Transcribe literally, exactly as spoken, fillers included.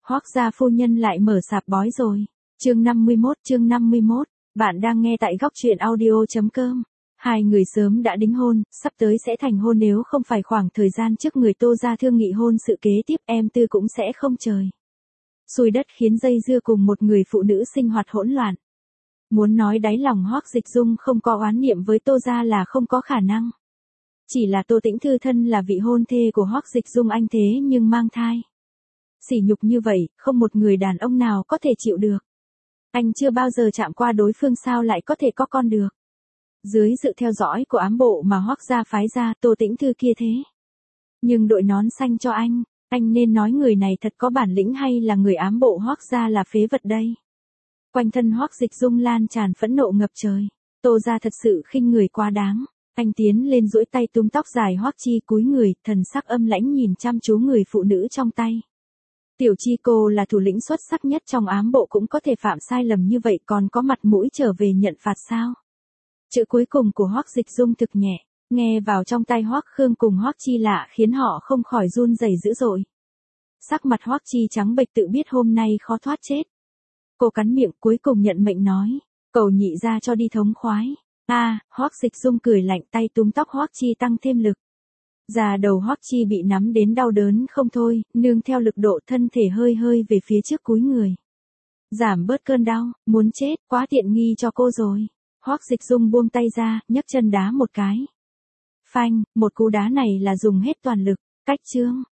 Hoắc gia phu nhân lại mở sạp bói rồi. Chương năm mươi mốt, chương năm mươi mốt. Bạn đang nghe tại góc truyện audio chấm com. Hai người sớm đã đính hôn, sắp tới sẽ thành hôn, nếu không phải khoảng thời gian trước người Tô gia thương nghị hôn sự kế tiếp, em Tư cũng sẽ không trời xui đất khiến dây dưa cùng một người phụ nữ sinh hoạt hỗn loạn. Muốn nói đáy lòng Hoắc Dịch Dung không có oán niệm với Tô gia là không có khả năng. Chỉ là Tô Tĩnh Thư thân là vị hôn thê của Hoắc Dịch Dung anh thế nhưng mang thai. Sỉ nhục như vậy, không một người đàn ông nào có thể chịu được. Anh chưa bao giờ chạm qua đối phương sao lại có thể có con được. Dưới sự theo dõi của ám bộ mà Hoắc gia phái ra, Tô Tĩnh Thư kia thế nhưng đội nón xanh cho anh, anh nên nói người này thật có bản lĩnh hay là người ám bộ Hoắc gia là phế vật đây. Quanh thân Hoắc Dịch Dung lan tràn phẫn nộ ngập trời. Tô gia thật sự khinh người quá đáng. Anh tiến lên duỗi tay túm tóc dài Hoắc Chi, cúi người, thần sắc âm lãnh nhìn chăm chú người phụ nữ trong tay. Tiểu Chi, cô là thủ lĩnh xuất sắc nhất trong ám bộ, cũng có thể phạm sai lầm như vậy còn có mặt mũi trở về nhận phạt sao? Chữ cuối cùng của Hoắc Dịch Dung thực nhẹ, nghe vào trong tay Hoắc Khương cùng Hoắc Chi lạ khiến họ không khỏi run rẩy dữ dội. Sắc mặt Hoắc Chi trắng bệch, tự biết hôm nay khó thoát chết. Cô cắn miệng cuối cùng nhận mệnh nói, cầu nhị ra cho đi thống khoái. A, à, Hoắc Dịch Dung cười lạnh, tay túm tóc Hoắc Chi tăng thêm lực. Già đầu Hoắc Chi bị nắm đến đau đớn không thôi, nương theo lực độ thân thể hơi hơi về phía trước cúi người. Giảm bớt cơn đau, muốn chết, quá tiện nghi cho cô rồi. Hoắc Dịch Dung buông tay ra, nhấc chân đá một cái. Phanh, một cú đá này là dùng hết toàn lực, cách chương.